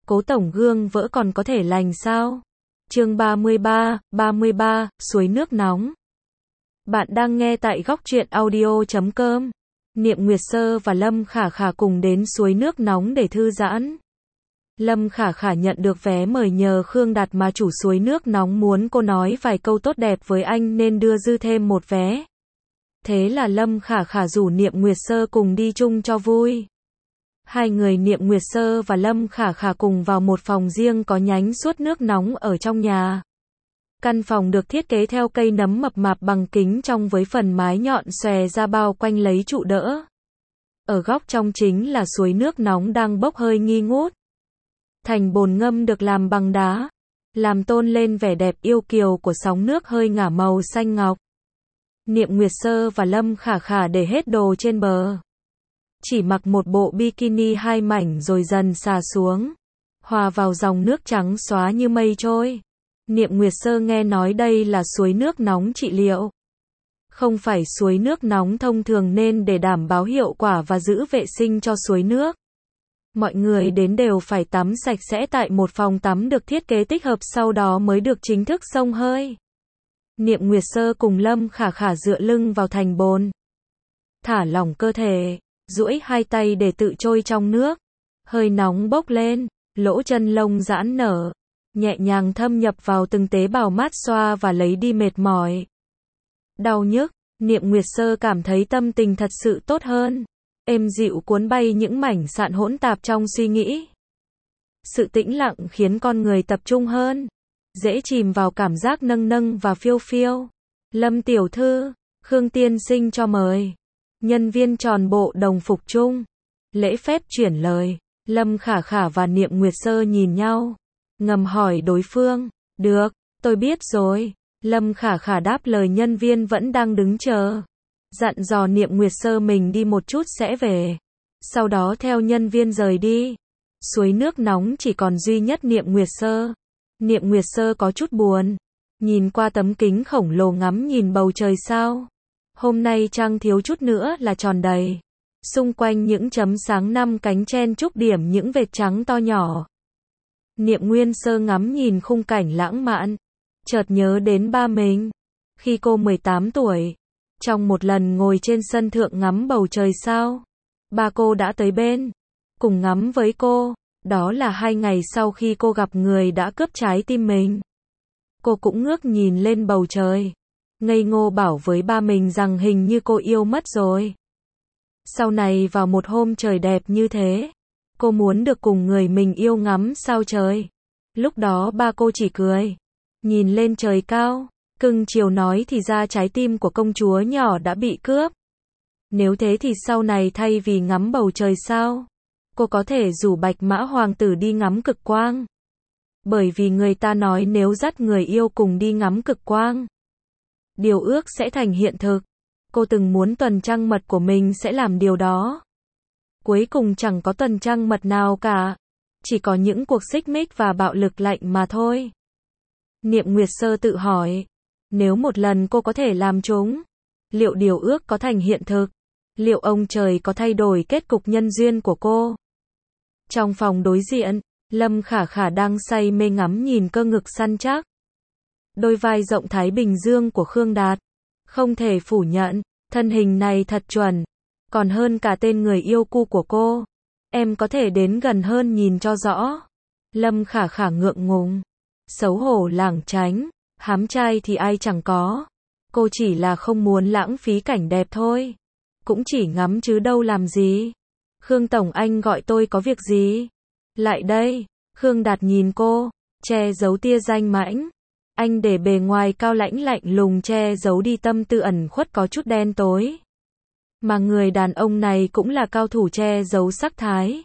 Cố tổng gương vỡ còn có thể lành sao? Chương 33, suối nước nóng. Bạn đang nghe tại Góc Truyện Audio.com. Niệm Nguyệt Sơ và Lâm Khả Khả cùng đến suối nước nóng để thư giãn. Lâm Khả Khả nhận được vé mời nhờ Khương Đạt mà chủ suối nước nóng muốn cô nói vài câu tốt đẹp với anh nên đưa dư thêm một vé. Thế là Lâm Khả Khả rủ Niệm Nguyệt Sơ cùng đi chung cho vui. Hai người Niệm Nguyệt Sơ và Lâm Khả Khả cùng vào một phòng riêng có nhánh suốt nước nóng ở trong nhà. Căn phòng được thiết kế theo cây nấm mập mạp bằng kính trong với phần mái nhọn xòe ra bao quanh lấy trụ đỡ. Ở góc trong chính là suối nước nóng đang bốc hơi nghi ngút. Thành bồn ngâm được làm bằng đá, làm tôn lên vẻ đẹp yêu kiều của sóng nước hơi ngả màu xanh ngọc. Niệm Nguyệt Sơ và Lâm Khả Khả để hết đồ trên bờ. Chỉ mặc một bộ bikini hai mảnh rồi dần xà xuống, hòa vào dòng nước trắng xóa như mây trôi. Niệm Nguyệt Sơ nghe nói đây là suối nước nóng trị liệu. Không phải suối nước nóng thông thường nên để đảm bảo hiệu quả và giữ vệ sinh cho suối nước. Mọi người đến đều phải tắm sạch sẽ tại một phòng tắm được thiết kế tích hợp sau đó mới được chính thức xông hơi. Niệm Nguyệt Sơ cùng Lâm Khả Khả dựa lưng vào thành bồn. Thả lỏng cơ thể, duỗi hai tay để tự trôi trong nước. Hơi nóng bốc lên, lỗ chân lông giãn nở, nhẹ nhàng thâm nhập vào từng tế bào mát xoa và lấy đi mệt mỏi. Đau nhức, Niệm Nguyệt Sơ cảm thấy tâm tình thật sự tốt hơn. Êm dịu cuốn bay những mảnh sạn hỗn tạp trong suy nghĩ. Sự tĩnh lặng khiến con người tập trung hơn, dễ chìm vào cảm giác nâng nâng và phiêu phiêu. Lâm tiểu thư, Khương tiên sinh cho mời. Nhân viên tròn bộ đồng phục chung, lễ phép chuyển lời. Lâm Khả Khả và Niệm Nguyệt Sơ nhìn nhau, ngầm hỏi đối phương. Được, tôi biết rồi. Lâm Khả Khả đáp lời nhân viên vẫn đang đứng chờ. Dặn dò Niệm Nguyệt Sơ mình đi một chút sẽ về. Sau đó theo nhân viên rời đi. Suối nước nóng chỉ còn duy nhất Niệm Nguyệt Sơ. Niệm Nguyệt Sơ có chút buồn, nhìn qua tấm kính khổng lồ ngắm nhìn bầu trời sao. Hôm nay trăng thiếu chút nữa là tròn đầy. Xung quanh những chấm sáng năm cánh chen chúc điểm những vệt trắng to nhỏ. Niệm Nguyên Sơ ngắm nhìn khung cảnh lãng mạn, chợt nhớ đến ba mình. Khi cô 18 tuổi, trong một lần ngồi trên sân thượng ngắm bầu trời sao, ba cô đã tới bên, cùng ngắm với cô. Đó là 2 ngày sau khi cô gặp người đã cướp trái tim mình. Cô cũng ngước nhìn lên bầu trời, ngây ngô bảo với ba mình rằng hình như cô yêu mất rồi. Sau này vào một hôm trời đẹp như thế, cô muốn được cùng người mình yêu ngắm sao trời. Lúc đó ba cô chỉ cười, nhìn lên trời cao, cưng chiều nói thì ra trái tim của công chúa nhỏ đã bị cướp. Nếu thế thì sau này thay vì ngắm bầu trời sao, cô có thể rủ Bạch Mã Hoàng tử đi ngắm cực quang. Bởi vì người ta nói nếu dắt người yêu cùng đi ngắm cực quang, điều ước sẽ thành hiện thực. Cô từng muốn tuần trăng mật của mình sẽ làm điều đó. Cuối cùng chẳng có tuần trăng mật nào cả, chỉ có những cuộc xích mích và bạo lực lạnh mà thôi. Niệm Nguyệt Sơ tự hỏi, nếu một lần cô có thể làm chúng, liệu điều ước có thành hiện thực? Liệu ông trời có thay đổi kết cục nhân duyên của cô? Trong phòng đối diện, Lâm Khả Khả đang say mê ngắm nhìn cơ ngực săn chắc, đôi vai rộng Thái Bình Dương của Khương Đạt. Không thể phủ nhận, thân hình này thật chuẩn, còn hơn cả tên người yêu cũ của cô. Em có thể đến gần hơn nhìn cho rõ. Lâm Khả Khả ngượng ngùng, xấu hổ lảng tránh, hám trai thì ai chẳng có. Cô chỉ là không muốn lãng phí cảnh đẹp thôi. Cũng chỉ ngắm chứ đâu làm gì. Khương tổng anh gọi tôi có việc gì? Lại đây. Khương Đạt nhìn cô, che giấu tia danh mãnh. Anh để bề ngoài cao lãnh lạnh lùng che giấu đi tâm tư ẩn khuất có chút đen tối. Mà người đàn ông này cũng là cao thủ che giấu sắc thái.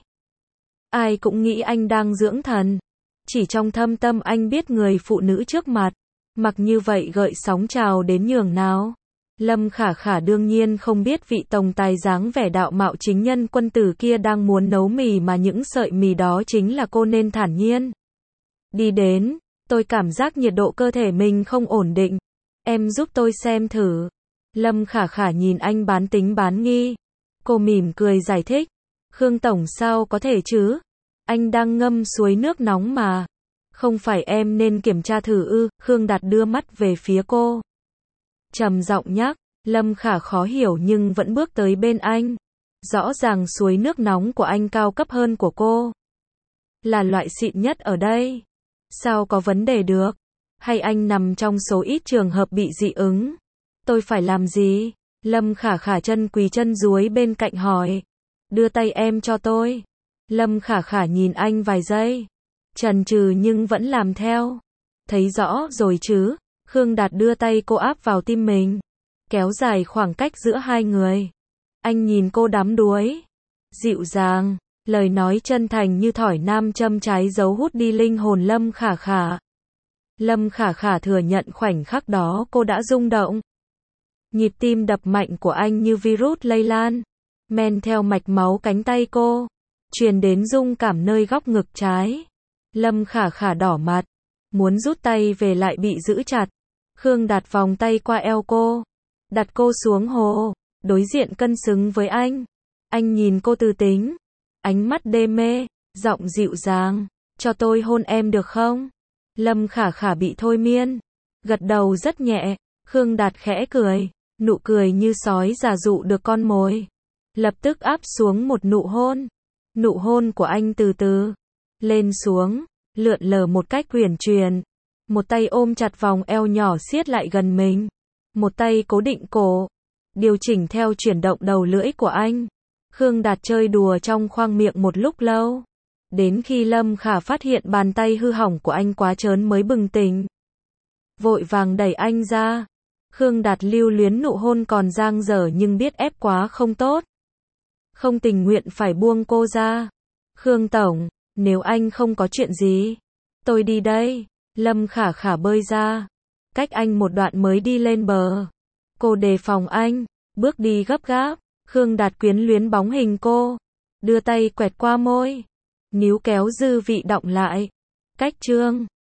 Ai cũng nghĩ anh đang dưỡng thần. Chỉ trong thâm tâm anh biết người phụ nữ trước mặt, mặc như vậy gợi sóng trào đến nhường nào. Lâm Khả Khả đương nhiên không biết vị tổng tài dáng vẻ đạo mạo chính nhân quân tử kia đang muốn nấu mì mà những sợi mì đó chính là cô nên thản nhiên. Đi đến, tôi cảm giác nhiệt độ cơ thể mình không ổn định. Em giúp tôi xem thử. Lâm Khả Khả nhìn anh bán tính bán nghi. Cô mỉm cười giải thích. Khương tổng sao có thể chứ? Anh đang ngâm suối nước nóng mà. Không phải em nên kiểm tra thử ư? Khương Đạt đưa mắt về phía cô. Trầm giọng nhắc. Lâm Khả khó hiểu nhưng vẫn bước tới bên anh. Rõ ràng suối nước nóng của anh cao cấp hơn của cô. Là loại xịn nhất ở đây. Sao có vấn đề được? Hay anh nằm trong số ít trường hợp bị dị ứng? Tôi phải làm gì? Lâm Khả Khả chân quỳ chân duối bên cạnh hỏi. Đưa tay em cho tôi. Lâm Khả Khả nhìn anh vài giây. Chần chừ nhưng vẫn làm theo. Thấy rõ rồi chứ? Khương Đạt đưa tay cô áp vào tim mình. Kéo dài khoảng cách giữa hai người. Anh nhìn cô đắm đuối. Dịu dàng. Lời nói chân thành như thỏi nam châm trái dấu hút đi linh hồn Lâm Khả Khả. Lâm Khả Khả thừa nhận khoảnh khắc đó cô đã rung động. Nhịp tim đập mạnh của anh như virus lây lan. Men theo mạch máu cánh tay cô. Truyền đến rung cảm nơi góc ngực trái. Lâm Khả Khả đỏ mặt. Muốn rút tay về lại bị giữ chặt. Khương Đạt vòng tay qua eo cô. Đặt cô xuống hồ. Đối diện cân xứng với anh. Anh nhìn cô từ tính. Ánh mắt đê mê. Giọng dịu dàng. Cho tôi hôn em được không? Lâm Khả Khả bị thôi miên. Gật đầu rất nhẹ. Khương Đạt khẽ cười. Nụ cười như sói già dụ được con mồi. Lập tức áp xuống một nụ hôn. Nụ hôn của anh từ từ. Lên xuống. Lượn lờ một cách uyển chuyển. Một tay ôm chặt vòng eo nhỏ siết lại gần mình. Một tay cố định cổ. Điều chỉnh theo chuyển động đầu lưỡi của anh. Khương Đạt chơi đùa trong khoang miệng một lúc lâu. Đến khi Lâm Khả phát hiện bàn tay hư hỏng của anh quá trớn mới bừng tỉnh. Vội vàng đẩy anh ra. Khương Đạt lưu luyến nụ hôn còn dang dở nhưng biết ép quá không tốt. Không tình nguyện phải buông cô ra. Khương Tổng, nếu anh không có chuyện gì, tôi đi đây. Lâm Khả Khả bơi ra. Cách anh một đoạn mới đi lên bờ. Cô đề phòng anh, bước đi gấp gáp. Khương Đạt quyến luyến bóng hình cô. Đưa tay quẹt qua môi. Níu kéo dư vị đọng lại. Cách chương